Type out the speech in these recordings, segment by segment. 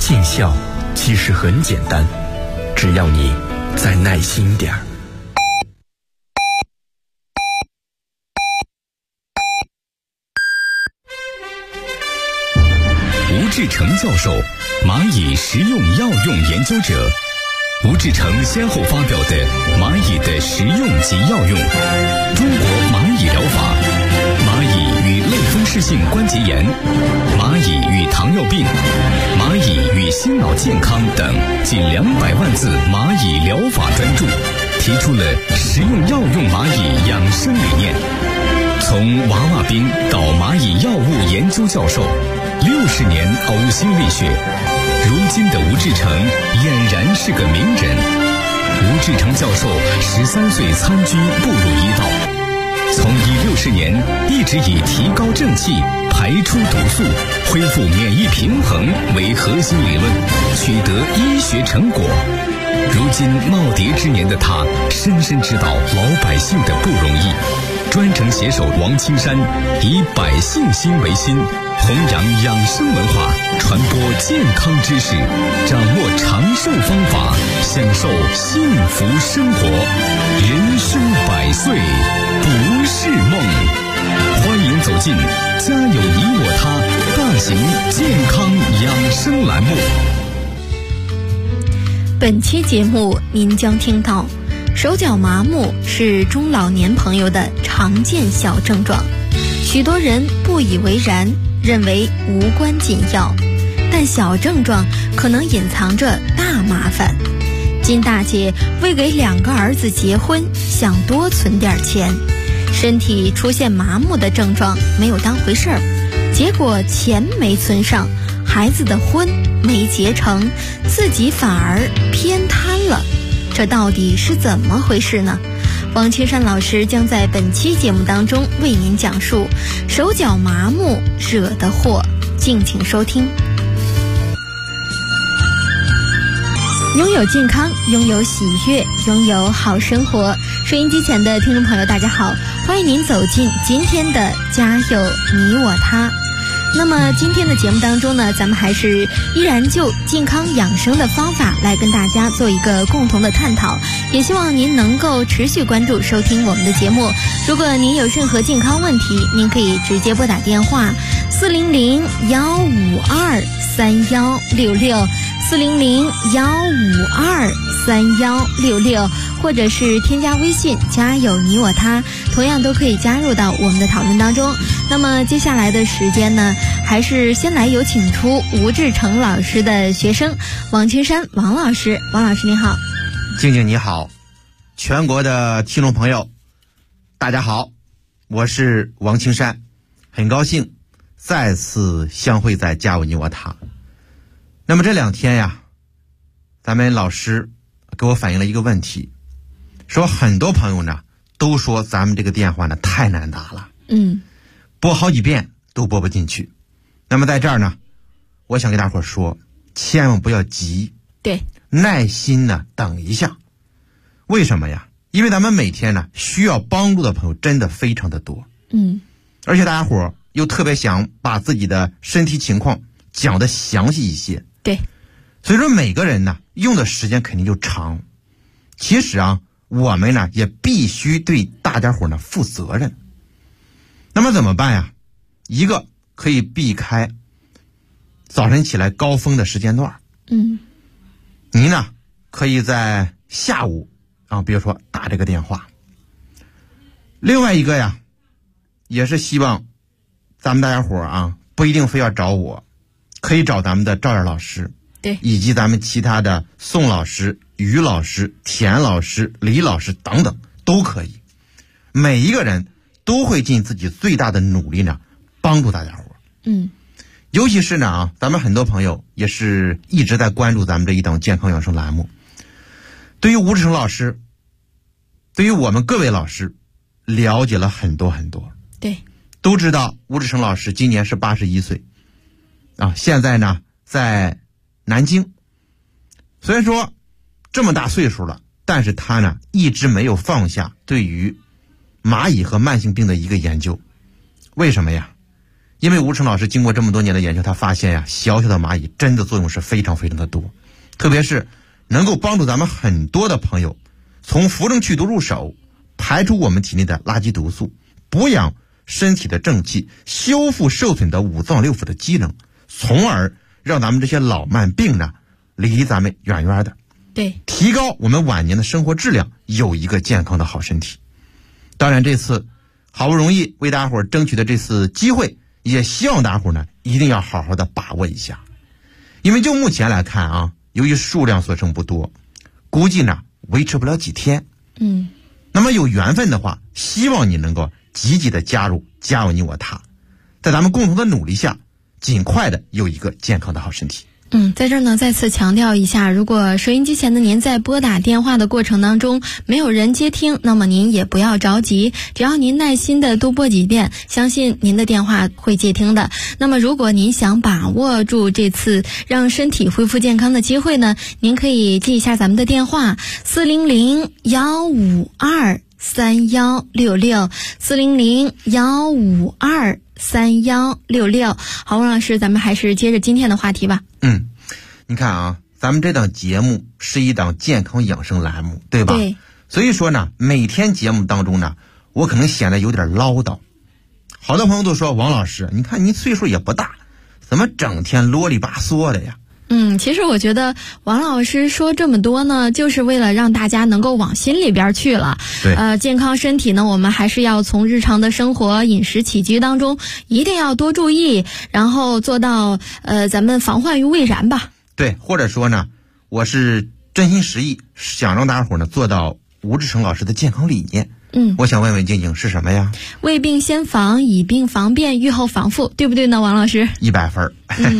尽孝其实很简单，只要你再耐心点儿。 吴志成教授，蚂蚁食用药用研究者。吴志成先后发表的《蚂蚁的食用及药用》、《中国蚂蚁疗法》、《蚂蚁与类风湿性关节炎》、《蚂蚁与糖尿病》、《蚂蚁与心脑健康》等近200万字蚂蚁疗法专著，提出了食用药用蚂蚁养生理念。从娃娃兵到蚂蚁药物研究教授，60年呕心沥血，如今的吴志成俨然是个名人。吴志成教授13岁参军步入医道，从医60年一直以提高正气、排出毒素、恢复免疫平衡为核心理论，取得医学成果。如今耄耋之年的他，深深知道老百姓的不容易，专程携手王青山，以百姓心为心，弘扬养生文化，传播健康知识，掌握长寿方法，享受幸福生活。人生100岁不是梦。欢迎走进家有你我他大型健康养生栏目。 本期节目您将听到，手脚麻木是中老年朋友的常见小症状，许多人不以为然，认为无关紧要，但小症状可能隐藏着大麻烦。金大姐为给2个儿子结婚，想多存点钱，身体出现麻木的症状，没有当回事儿，结果钱没存上，孩子的婚没结成，自己反而偏瘫了，这到底是怎么回事呢？王青山老师将在本期节目当中为您讲述手脚麻木惹的祸，敬请收听。拥有健康，拥有喜悦，拥有好生活。收音机前的听众朋友大家好，欢迎您走进今天的家有你我他。那么今天的节目当中呢，咱们还是依然就健康养生的方法来跟大家做一个共同的探讨，也希望您能够持续关注收听我们的节目。如果您有任何健康问题，您可以直接拨打电话400-152-3166 400-152-3166，或者是添加微信家有你我他，同样都可以加入到我们的讨论当中。那么接下来的时间呢，还是先来有请出吴志成老师的学生王青山王老师。王老师你好。 静静你好，全国的听众朋友大家好，我是王青山，很高兴再次相会在家有你我他。那么这2天呀，咱们老师给我反映了一个问题，说很多朋友呢都说咱们这个电话呢太难打了，拨好几遍都拨不进去。那么在这儿呢，我想给大伙说，千万不要急， 对， 耐心呢等一下。为什么呀？因为咱们每天呢需要帮助的朋友真的非常的多，而且大家伙又特别想把自己的身体情况讲得详细一些， 对， 所以说每个人呢用的时间肯定就长。其实啊，我们呢也必须对大家伙呢负责任。那么怎么办呀？一个可以避开早晨起来高峰的时间段，您呢可以在下午啊，比如说打这个电话。另外一个呀，也是希望咱们大家伙啊，不一定非要找我，可以找咱们的赵燕老师， 对， 以及咱们其他的宋老师、于老师、田老师、李老师等等都可以。每一个人都会尽自己最大的努力呢，帮助大家伙。尤其是呢咱们很多朋友也是一直在关注咱们这一档健康养生栏目。对于吴志成老师，对于我们各位老师了解了很多很多， 对， 都知道吴志成老师今年是81岁啊，现在呢在南京。虽然说这么大岁数了，但是他呢一直没有放下对于蚂蚁和慢性病的一个研究。为什么呀？ 因为吴成老师经过这么多年的研究，他发现呀，小小的蚂蚁真的作用是非常非常的多，特别是能够帮助咱们很多的朋友从扶正祛毒入手，排出我们体内的垃圾毒素，补养身体的正气，修复受损的五脏六腑的机能，从而让咱们这些老慢病呢离咱们远远的， 对， 提高我们晚年的生活质量，有一个健康的好身体。当然这次好不容易为大家伙争取的这次机会，也希望大家伙呢一定要好好的把握一下。因为就目前来看啊，由于数量所剩不多，估计呢维持不了几天。那么有缘分的话，希望你能够积极的加入你我他，在咱们共同的努力下，尽快的有一个健康的好身体。 在这儿呢再次强调一下，如果收音机前的您在拨打电话的过程当中没有人接听，那么您也不要着急，只要您耐心的多拨几遍，相信您的电话会接听的。那么如果您想把握住这次让身体恢复健康的机会呢，您可以记一下咱们的电话400-152-3166，400-152-3166。好，王老师，咱们还是接着今天的话题吧。 你看啊，咱们这档节目是一档健康养生栏目，对吧？ 对。 所以说呢，每天节目当中呢，我可能显得有点唠叨。好多朋友都说，王老师，你看您岁数也不大，怎么整天啰里吧嗦的呀？ 其实我觉得王老师说这么多呢，就是为了让大家能够往心里边去了。 对， 健康身体呢，我们还是要从日常的生活饮食起居当中一定要多注意，然后做到咱们防患于未然吧。 对，或者说呢，我是真心实意想让大家伙呢做到吴志成老师的健康理念。我想问问静静是什么呀？ 未病先防，以病防变，预后防复，对不对呢，王老师 ？100分。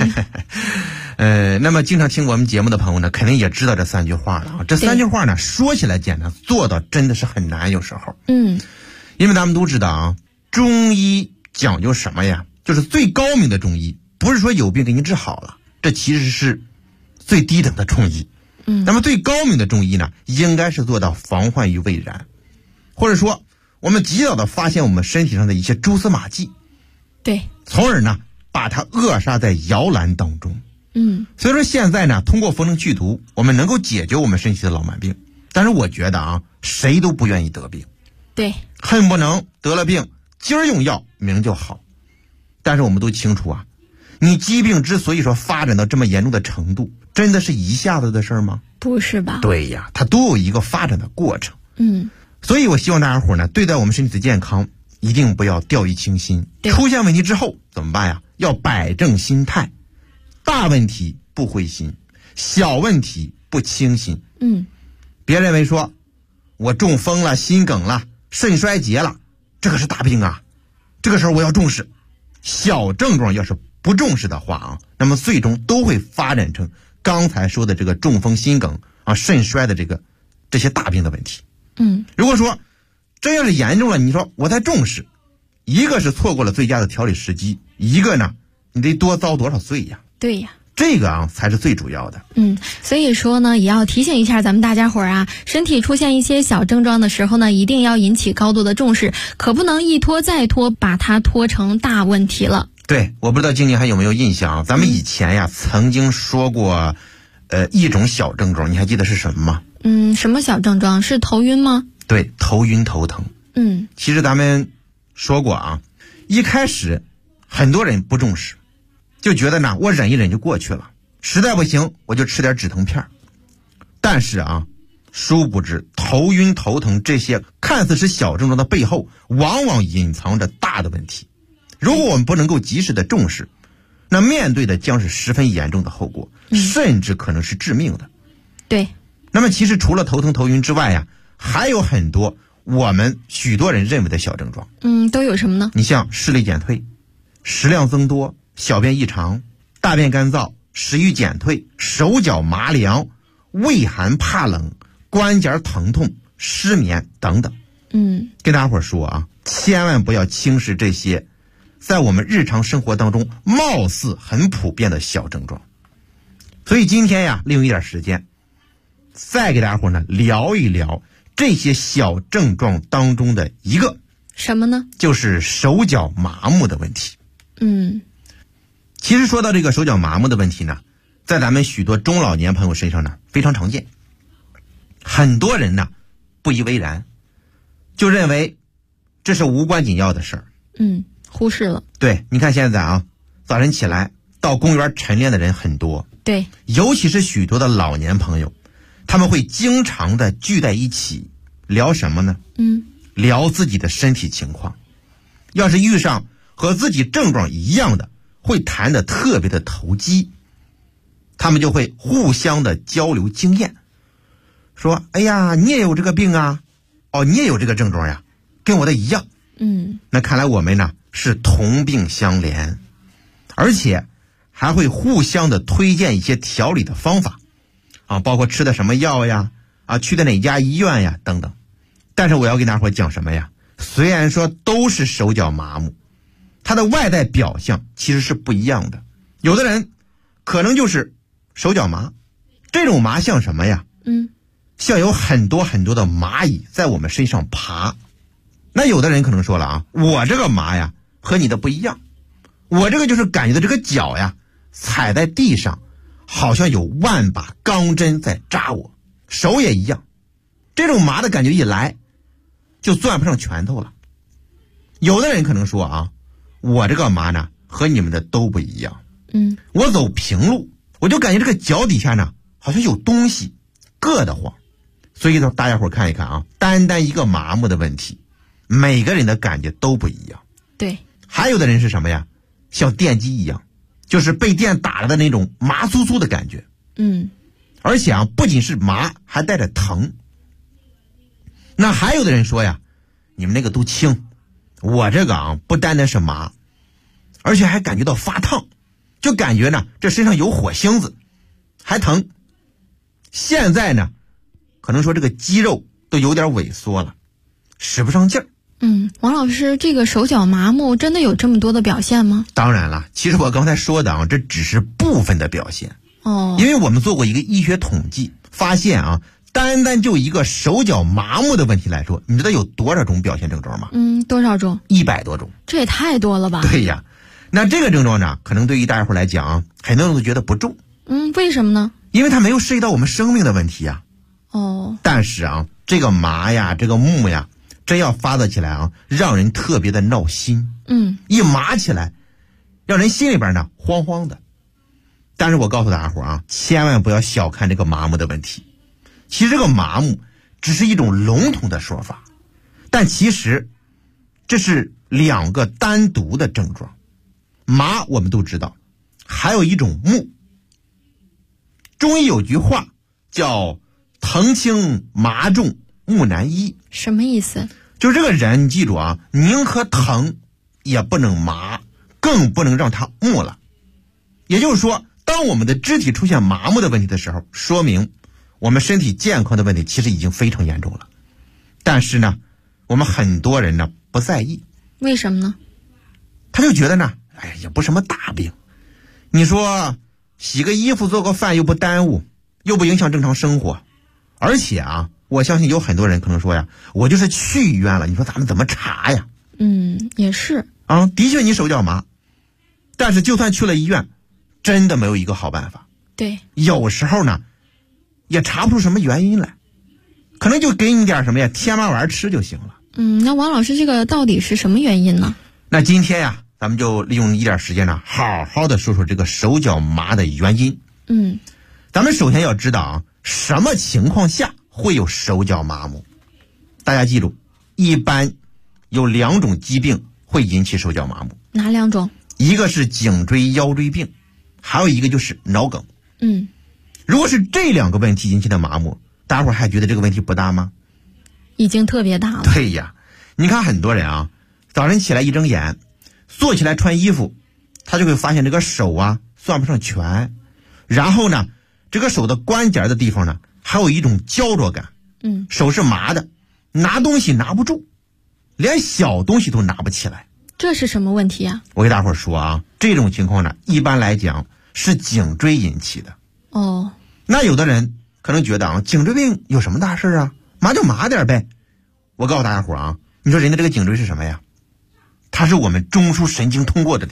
那么经常听我们节目的朋友呢，肯定也知道这3句话了啊。这3句话呢，说起来简单，做到真的是很难，有时候。因为咱们都知道啊，中医讲究什么呀？就是最高明的中医，不是说有病给你治好了，这其实是最低等的中医。那么最高明的中医呢，应该是做到防患于未然，或者说我们及早的发现我们身体上的一些蛛丝马迹， 对， 从而呢把它扼杀在摇篮当中。所以说现在呢，通过扶正祛毒，我们能够解决我们身体的老慢病。但是我觉得啊，谁都不愿意得病， 对， 恨不能得了病今儿用药明儿就好。但是我们都清楚啊，你疾病之所以说发展到这么严重的程度，真的是一下子的事儿吗？ 不是吧？ 对呀，它都有一个发展的过程。所以我希望大家伙呢，对待我们身体的健康一定不要掉以轻心，出现问题之后怎么办呀？要摆正心态，大问题不灰心，小问题不轻心。别认为说我中风了、心梗了、肾衰竭了，这个是大病啊，这个时候我要重视。小症状要是不重视的话啊，那么最终都会发展成刚才说的这个中风、心梗啊、肾衰的这些大病的问题。如果说真要是严重了，你说我再重视，一个是错过了最佳的调理时机，一个呢你得多遭多少罪呀？ 对呀， 这个啊才是最主要的。 所以说呢，也要提醒一下咱们大家伙儿啊，身体出现一些小症状的时候呢，一定要引起高度的重视，可不能一拖再拖，把它拖成大问题了。 对，我不知道静静还有没有印象，咱们以前呀曾经说过一种小症状，你还记得是什么吗？ 什么小症状？是头晕吗？ 对，头晕头疼。其实咱们说过啊，一开始很多人不重视，就觉得呢我忍一忍就过去了，实在不行我就吃点止疼片。但是啊，殊不知头晕头疼这些看似是小症状的背后，往往隐藏着大的问题。如果我们不能够及时的重视，那面对的将是十分严重的后果，甚至可能是致命的。 对。 那么其实除了头疼头晕之外呀，还有很多我们许多人认为的小症状。 都有什么呢？ 你像视力减退、食量增多、小便异常、大便干燥、食欲减退、手脚麻凉、畏寒怕冷、关节疼痛、失眠等等。跟大家伙说啊，千万不要轻视这些在我们日常生活当中貌似很普遍的小症状。所以今天呀，利用一点时间再给大家伙呢聊一聊这些小症状当中的一个， 什么呢？ 就是手脚麻木的问题。 其实说到这个手脚麻木的问题呢，在咱们许多中老年朋友身上呢非常常见。很多人呢不以为然，就认为这是无关紧要的事儿， 忽视了。 对，你看现在啊，早晨起来到公园晨练的人很多， 对， 尤其是许多的老年朋友，他们会经常的聚在一起聊什么呢？聊自己的身体情况。要是遇上和自己症状一样的，会谈得特别的投机，他们就会互相的交流经验，说哎呀你也有这个病啊，哦你也有这个症状呀，跟我的一样。那看来我们呢是同病相怜，而且还会互相的推荐一些调理的方法啊，包括吃的什么药呀，去的哪家医院呀等等。但是我要跟大伙讲什么呀？虽然说都是手脚麻木，它的外在表象其实是不一样的。有的人可能就是手脚麻，这种麻像什么呀？像有很多很多的蚂蚁在我们身上爬。那有的人可能说了啊，我这个麻呀和你的不一样，我这个就是感觉到这个脚呀踩在地上好像有万把钢针在扎我，手也一样，这种麻的感觉一来就攥不上拳头了。有的人可能说啊，我这个麻呢和你们的都不一样，我走平路我就感觉这个脚底下呢好像有东西硌得慌。所以大家伙看一看啊，单单一个麻木的问题，每个人的感觉都不一样。 对， 还有的人是什么呀？像电击一样，就是被电打了的那种麻酥酥的感觉。而且不仅是麻，还带着疼。那还有的人说呀，你们那个都轻，我这个不单单是麻，而且还感觉到发烫，就感觉呢这身上有火星子，还疼。现在呢可能说这个肌肉都有点萎缩了，使不上劲儿。 王老师，这个手脚麻木真的有这么多的表现吗？ 当然了，其实我刚才说的这只是部分的表现。因为我们做过一个医学统计，发现单单就一个手脚麻木的问题来说，你知道有多少种表现症状吗？ 多少种 ？100多种。 这也太多了吧？ 对呀，那这个症状呢，可能对于大家伙来讲很多人都觉得不重。 为什么呢？ 因为它没有涉及到我们生命的问题呀。但是这个麻呀，这个木呀，真要发作起来让人特别的闹心。一麻起来，让人心里边呢慌慌的。但是我告诉大家伙千万不要小看这个麻木的问题。其实这个麻木只是一种笼统的说法，但其实这是2个单独的症状。麻我们都知道，还有一种木。中医有句话叫疼轻麻重木难医。 什么意思？ 就是这个人你记住宁可疼也不能麻，更不能让它木了。也就是说，当我们的肢体出现麻木的问题的时候，说明我们身体健康的问题其实已经非常严重了。但是呢，我们很多人呢不在意。 为什么呢？ 他就觉得呢，也不什么大病。你说洗个衣服做个饭又不耽误，又不影响正常生活。而且我相信有很多人可能说呀，我就是去医院了，你说咱们怎么查呀？ 也是的确你手脚麻，但是就算去了医院，真的没有一个好办法。 对， 有时候呢也查不出什么原因来，可能就给你点什么呀天麻丸吃就行了。 那王老师，这个到底是什么原因呢？ 那今天呀，咱们就利用一点时间呢，好好的说说这个手脚麻的原因。咱们首先要知道什么情况下会有手脚麻木。大家记住，一般有2种疾病会引起手脚麻木。 哪2种？ 一个是颈椎腰椎病，还有一个就是脑梗。如果是这2个问题引起的麻木，大家伙还觉得这个问题不大吗？ 已经特别大了。 对呀，你看很多人早晨起来一睁眼，坐起来穿衣服，他就会发现这个手攥不上拳，然后呢这个手的关节的地方呢还有一种焦灼感。手是麻的，拿东西拿不住，连小东西都拿不起来。 这是什么问题啊？ 我给大伙说这种情况呢一般来讲是颈椎引起的。那有的人可能觉得颈椎病有什么大事麻就麻点呗。我告诉大家伙你说人的这个颈椎是什么呀？它是我们中枢神经通过的地方。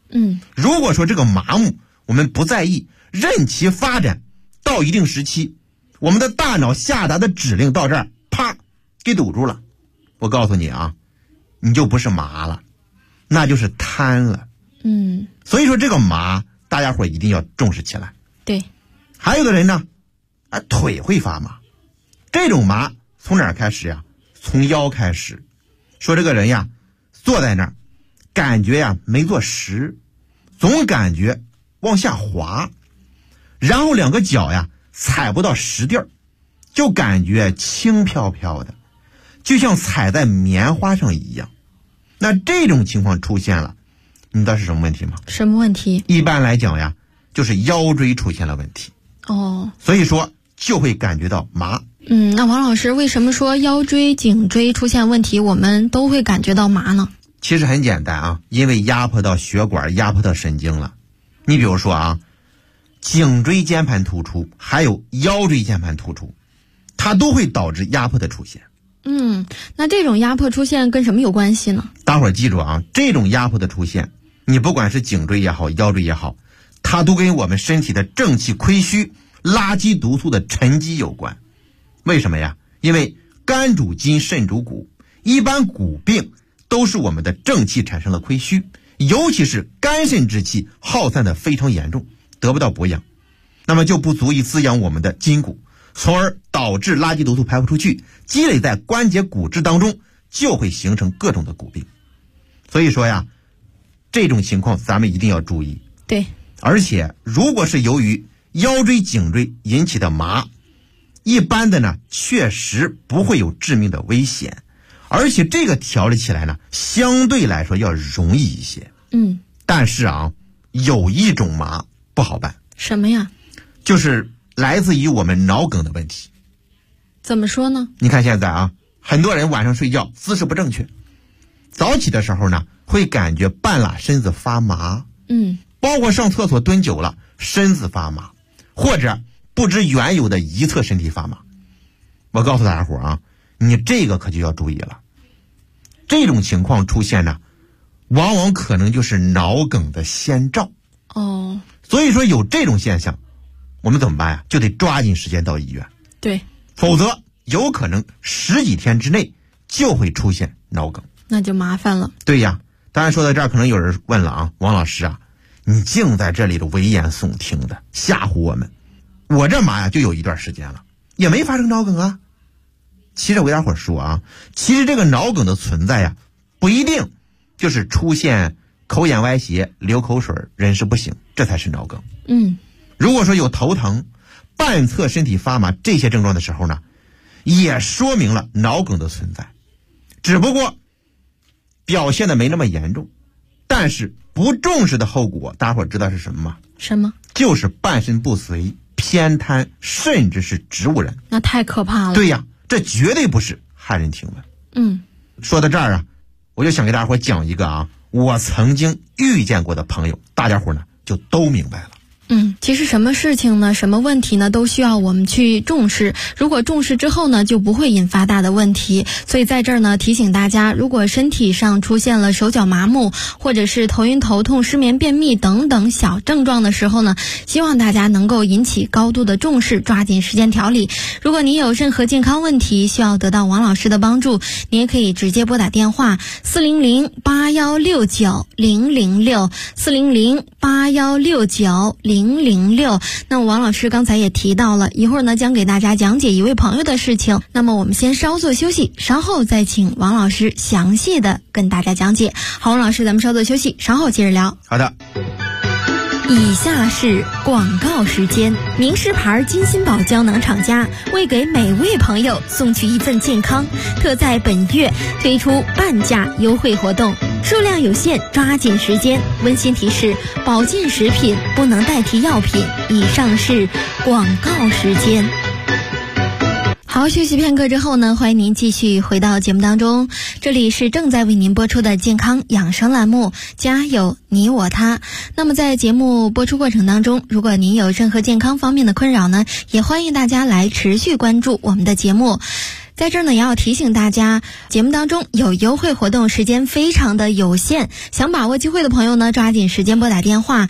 如果说这个麻木我们不在意，任其发展到一定时期，我们的大脑下达的指令到这儿，啪，给堵住了。我告诉你啊，你就不是麻了，那就是瘫了。所以说这个麻，大家伙一定要重视起来。 对。 还有的人呢，腿会发麻，这种麻从哪儿开始呀？从腰开始。说这个人呀，坐在那儿，感觉呀没坐实，总感觉往下滑，然后两个脚呀踩不到实地儿，就感觉轻飘飘的，就像踩在棉花上一样。那这种情况出现了，你知道是什么问题吗？ 什么问题？ 一般来讲呀，就是腰椎出现了问题。所以说就会感觉到麻。 那王老师，为什么说腰椎、颈椎出现问题，我们都会感觉到麻呢？ 其实很简单啊，因为压迫到血管，压迫到神经了。你比如说啊，颈椎间盘突出，还有腰椎间盘突出，它都会导致压迫的出现。 那这种压迫出现跟什么有关系呢？ 大伙儿记住啊，这种压迫的出现，你不管是颈椎也好，腰椎也好，它都跟我们身体的正气亏虚、垃圾毒素的沉积有关。为什么呀？因为肝主筋，肾主骨，一般骨病都是我们的正气产生了亏虚，尤其是肝肾之气耗散的非常严重，得不到补养，那么就不足以滋养我们的筋骨，从而导致垃圾毒素排不出去，积累在关节骨质当中，就会形成各种的骨病。所以说呀，这种情况咱们一定要注意。 对。 而且如果是由于腰椎、颈椎引起的麻，一般的呢确实不会有致命的危险，而且这个调理起来呢相对来说要容易一些。但是啊，有一种麻不好办。 什么呀？ 就是来自于我们脑梗的问题。 怎么说呢？ 你看现在啊，很多人晚上睡觉姿势不正确，早起的时候呢会感觉半拉身子发麻，包括上厕所蹲久了身子发麻，或者不知缘由的一侧身体发麻。我告诉大家伙啊，你这个可就要注意了。这种情况出现呢，往往可能就是脑梗的先兆。所以说有这种现象，我们怎么办呀？就得抓紧时间到医院。 对。 否则有可能10几天之内就会出现脑梗， 那就麻烦了。 对呀。当然说到这儿，可能有人问了啊，王老师啊，你净在这里的危言耸听的吓唬我们。我这麻呀就有一段时间了，也没发生脑梗啊。其实我给大伙说啊，其实这个脑梗的存在呀，不一定就是出现口眼歪斜、流口水、人事不省，这才是脑梗。如果说有头疼、半侧身体发麻这些症状的时候呢，也说明了脑梗的存在，只不过表现的没那么严重。但是不重视的后果，大伙知道是什么吗？ 什么？ 就是半身不遂、偏瘫，甚至是植物人。 那太可怕了。 对呀，这绝对不是骇人听闻。说到这儿啊，我就想给大伙讲一个啊，我曾经遇见过的朋友，大家伙呢就都明白了。 其实什么事情呢，什么问题呢，都需要我们去重视。如果重视之后呢，就不会引发大的问题。所以在这儿呢，提醒大家，如果身体上出现了手脚麻木，或者是头晕头痛、失眠、便秘等等小症状的时候呢，希望大家能够引起高度的重视，抓紧时间调理。如果您有任何健康问题需要得到王老师的帮助，您也可以直接拨打电话400-8169-006 400-8169-006。那王老师刚才也提到了，一会儿呢将给大家讲解一位朋友的事情。那么我们先稍作休息，稍后再请王老师详细的跟大家讲解。好，王老师，咱们稍作休息，稍后接着聊。 好的。 以下是广告时间。名师牌金鑫宝胶囊厂家为给每位朋友送去一份健康，特在本月推出半价优惠活动，数量有限，抓紧时间。温馨提示：保健食品不能代替药品。以上是广告时间。好，休息片刻之后呢，欢迎您继续回到节目当中。这里是正在为您播出的健康养生栏目，家有你我他。那么在节目播出过程当中，如果您有任何健康方面的困扰呢，也欢迎大家来持续关注我们的节目。 在这儿呢，也要提醒大家，节目当中有优惠活动，时间非常的有限，想把握机会的朋友呢，抓紧时间拨打电话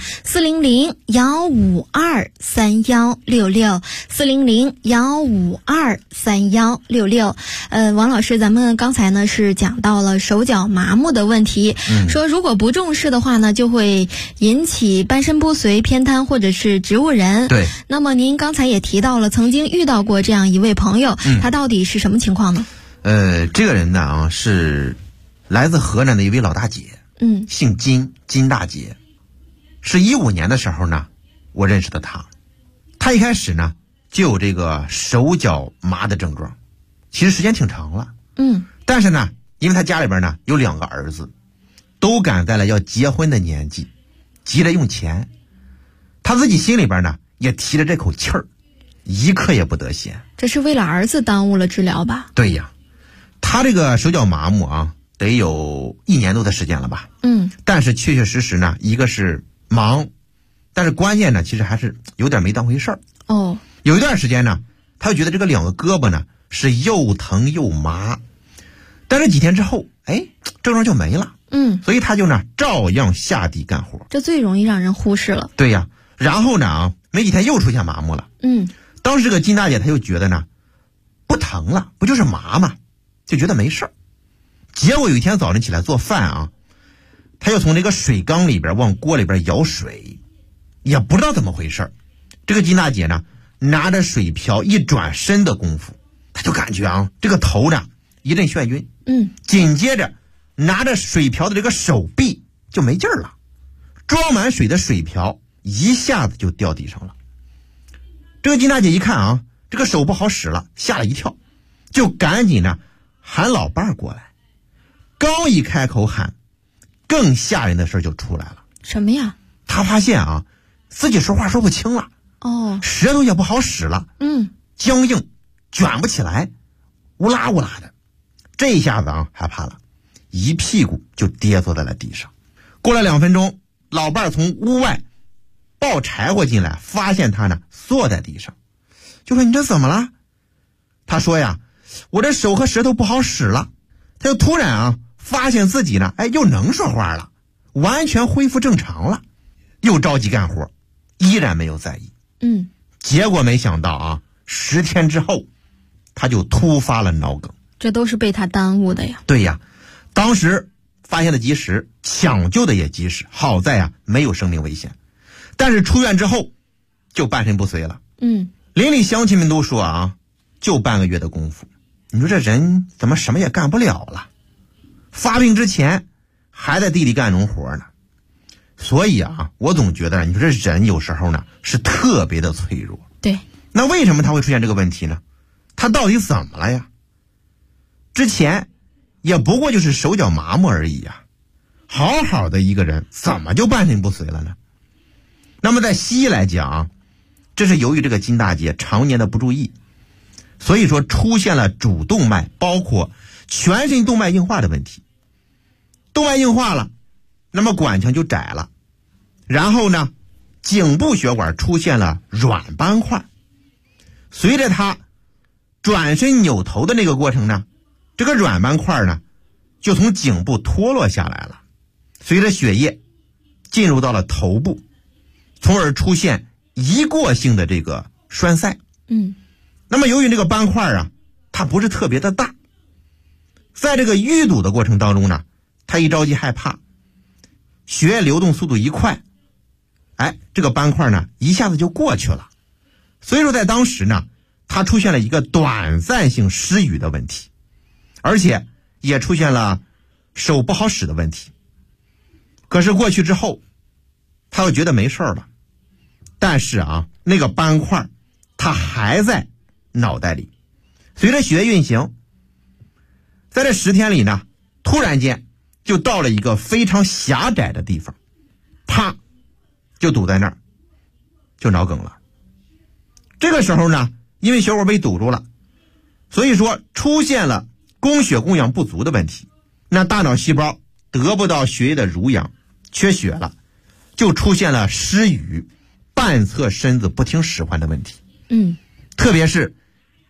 400-152-3166，400-152-3166。王老师，咱们刚才呢是讲到了手脚麻木的问题，说如果不重视的话呢，就会引起半身不遂、偏瘫或者是植物人。 对。 那么您刚才也提到了，曾经遇到过这样一位朋友，他到底是什么情况呢？ 这个人呢是来自河南的一位老大姐，姓金，金大姐。是15年的时候呢，我认识的她。她一开始呢就有这个手脚麻的症状，其实时间挺长了。但是呢，因为她家里边呢有2个儿子，都赶在了要结婚的年纪，急着用钱。她自己心里边呢也提着这口气儿，一刻也不得闲。 这是为了儿子耽误了治疗吧？ 对呀，他这个手脚麻木啊，得有1年多的时间了吧？但是确确实实呢，一个是忙，但是关键呢，其实还是有点没当回事儿。有一段时间呢，他就觉得这个2个胳膊呢是又疼又麻，但是几天之后，症状就没了。所以他就呢照样下地干活。这最容易让人忽视了。 对呀，然后呢没几天又出现麻木了。当时这个金大姐她又觉得呢不疼了，不就是麻吗？就觉得没事儿。结果有一天早晨起来做饭啊，她又从这个水缸里边往锅里边舀水，也不知道怎么回事。这个金大姐呢拿着水瓢一转身的功夫，她就感觉啊这个头呢一阵眩晕。紧接着拿着水瓢的这个手臂就没劲儿了，装满水的水瓢一下子就掉地上了。这个金大姐一看啊，这个手不好使了，吓了一跳，就赶紧呢喊老伴儿过来。刚一开口喊，更吓人的事就出来了。 什么呀？ 他发现啊，自己说话说不清了，舌头也不好使了，僵硬，卷不起来，乌拉乌拉的。这一下子啊，害怕了，一屁股就跌坐在了地上。过了2分钟，老伴儿从屋外抱柴火进来，发现他呢坐在地上，就说：“你这怎么了？”他说呀：“我这手和舌头不好使了。”他就突然啊发现自己呢又能说话了，完全恢复正常了，又着急干活，依然没有在意。结果没想到啊10天之后他就突发了脑梗。 这都是被他耽误的呀。 对呀，当时发现的及时，抢救的也及时，好在啊没有生命危险。但是出院之后就半身不遂了。邻里乡亲们都说啊，就半个月的功夫，你说这人怎么什么也干不了了？发病之前还在地里干农活呢。所以啊，我总觉得你说这人有时候呢是特别的脆弱。 对。 那为什么他会出现这个问题呢？他到底怎么了呀？之前也不过就是手脚麻木而已呀，好好的一个人怎么就半身不遂了呢？那么在西医来讲，这是由于这个金大姐常年的不注意，所以说出现了主动脉包括全身动脉硬化的问题。动脉硬化了，那么管腔就窄了，然后呢颈部血管出现了软斑块，随着他转身扭头的那个过程呢，这个软斑块呢就从颈部脱落下来了，随着血液进入到了头部，从而出现一过性的这个栓塞。那么由于这个斑块啊它不是特别的大，在这个淤堵的过程当中呢，他一着急害怕，血液流动速度一快，这个斑块呢一下子就过去了。所以说在当时呢，他出现了一个短暂性失语的问题，而且也出现了手不好使的问题。可是过去之后他又觉得没事了，但是啊那个斑块它还在脑袋里，随着血液运行，在这10天里呢，突然间就到了一个非常狭窄的地方，啪就堵在那儿，就脑梗了。这个时候呢，因为血管被堵住了，所以说出现了供血供氧不足的问题，那大脑细胞得不到血液的濡养，缺血了，就出现了失语、半侧身子不听使唤的问题。特别是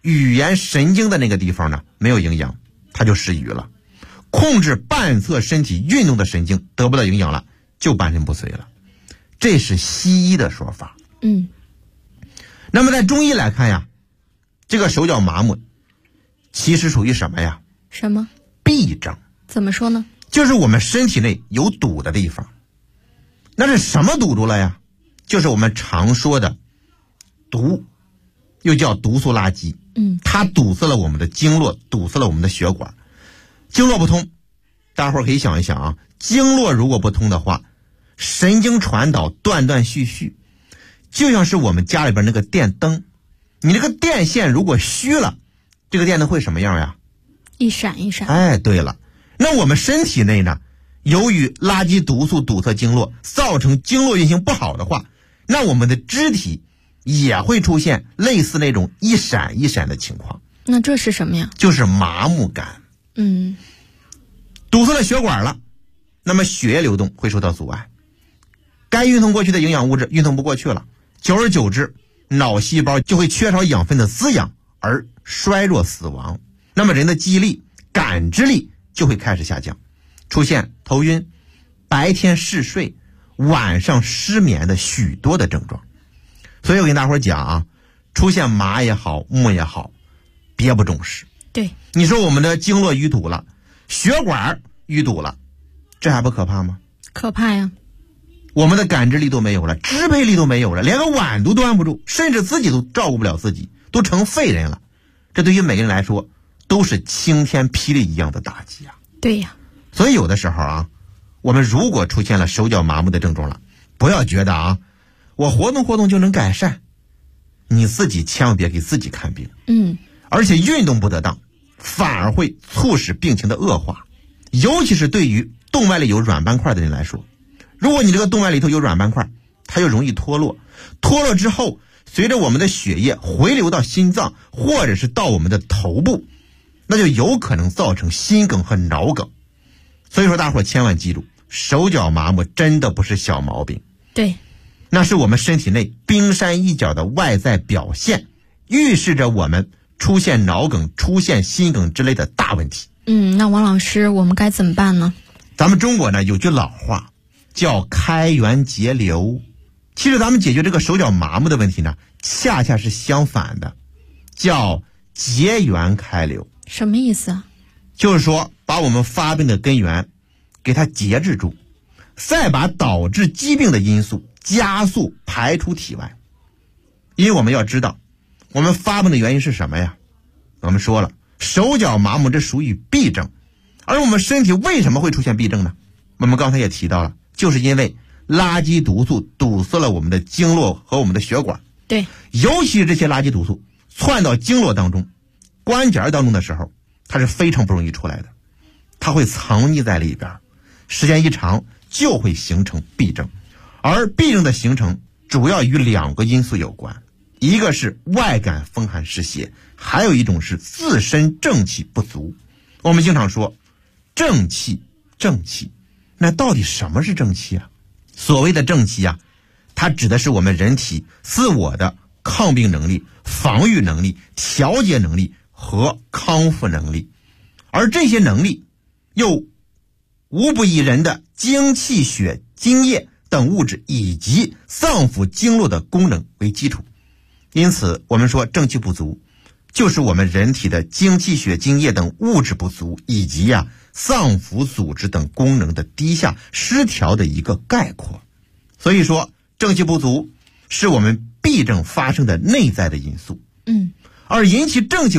语言神经的那个地方呢没有营养，它就失语了。控制半侧身体运动的神经得不到营养了，就半身不遂了。这是西医的说法。那么在中医来看呀，这个手脚麻木其实属于什么呀？ 什么？ 痹症。 怎么说呢？ 就是我们身体内有堵的地方。那是什么堵住了呀？就是我们常说的毒，又叫毒素垃圾。它堵塞了我们的经络，堵塞了我们的血管。经络不通，大伙儿可以想一想啊，经络如果不通的话，神经传导断断续续，就像是我们家里边那个电灯，你这个电线如果虚了，这个电灯会什么样呀？ 一闪一闪。 哎，对了，那我们身体内呢，由于垃圾毒素堵塞经络，造成经络运行不好的话，那我们的肢体也会出现类似那种一闪一闪的情况。 那这是什么呀？ 就是麻木感。堵塞了血管了，那么血液流动会受到阻碍，该运送过去的营养物质运送不过去了，久而久之，脑细胞就会缺少养分的滋养而衰弱死亡。那么人的记忆力、感知力就会开始下降，出现头晕、白天嗜睡、晚上失眠的许多的症状。所以我跟大伙儿讲啊，出现麻也好，木也好，别不重视。 对， 你说我们的经络淤堵了，血管淤堵了，这还不可怕吗？ 可怕呀！ 我们的感知力都没有了，支配力都没有了，连个碗都端不住，甚至自己都照顾不了自己，都成废人了。这对于每个人来说都是晴天霹雳一样的打击啊！ 对呀， 所以有的时候啊，我们如果出现了手脚麻木的症状了，不要觉得啊，我活动活动就能改善，你自己千万别给自己看病。而且运动不得当，反而会促使病情的恶化。尤其是对于动脉里有软斑块的人来说，如果你这个动脉里头有软斑块，它就容易脱落，脱落之后随着我们的血液回流到心脏或者是到我们的头部，那就有可能造成心梗和脑梗。所以说大伙千万记住，手脚麻木真的不是小毛病。 对， 那是我们身体内冰山一角的外在表现，预示着我们出现脑梗、出现心梗之类的大问题。 那王老师，我们该怎么办呢？ 咱们中国呢有句老话叫开源节流，其实咱们解决这个手脚麻木的问题呢，恰恰是相反的，叫节源开流。 什么意思啊？ 就是说把我们发病的根源给它节制住，再把导致疾病的因素加速排出体外。因为我们要知道我们发病的原因是什么呀？我们说了，手脚麻木这属于痹症，而我们身体为什么会出现痹症呢？我们刚才也提到了，就是因为垃圾毒素堵塞了我们的经络和我们的血管。 对， 尤其是这些垃圾毒素窜到经络当中、关节当中的时候，它是非常不容易出来的，它会藏匿在里边，时间一长就会形成痹症。而痹症的形成主要与2个因素有关，一个是外感风寒湿邪，还有一种是自身正气不足。我们经常说正气，正气，那到底什么是正气啊？所谓的正气啊，它指的是我们人体自我的抗病能力、防御能力、调节能力和康复能力。而这些能力又无不以人的精气血津液等物质以及脏腑经络的功能为基础。因此我们说正气不足，就是我们人体的精气血津液等物质不足，以及脏腑组织等功能的低下失调的一个概括。所以说正气不足是我们痹症发生的内在的因素。而引起正气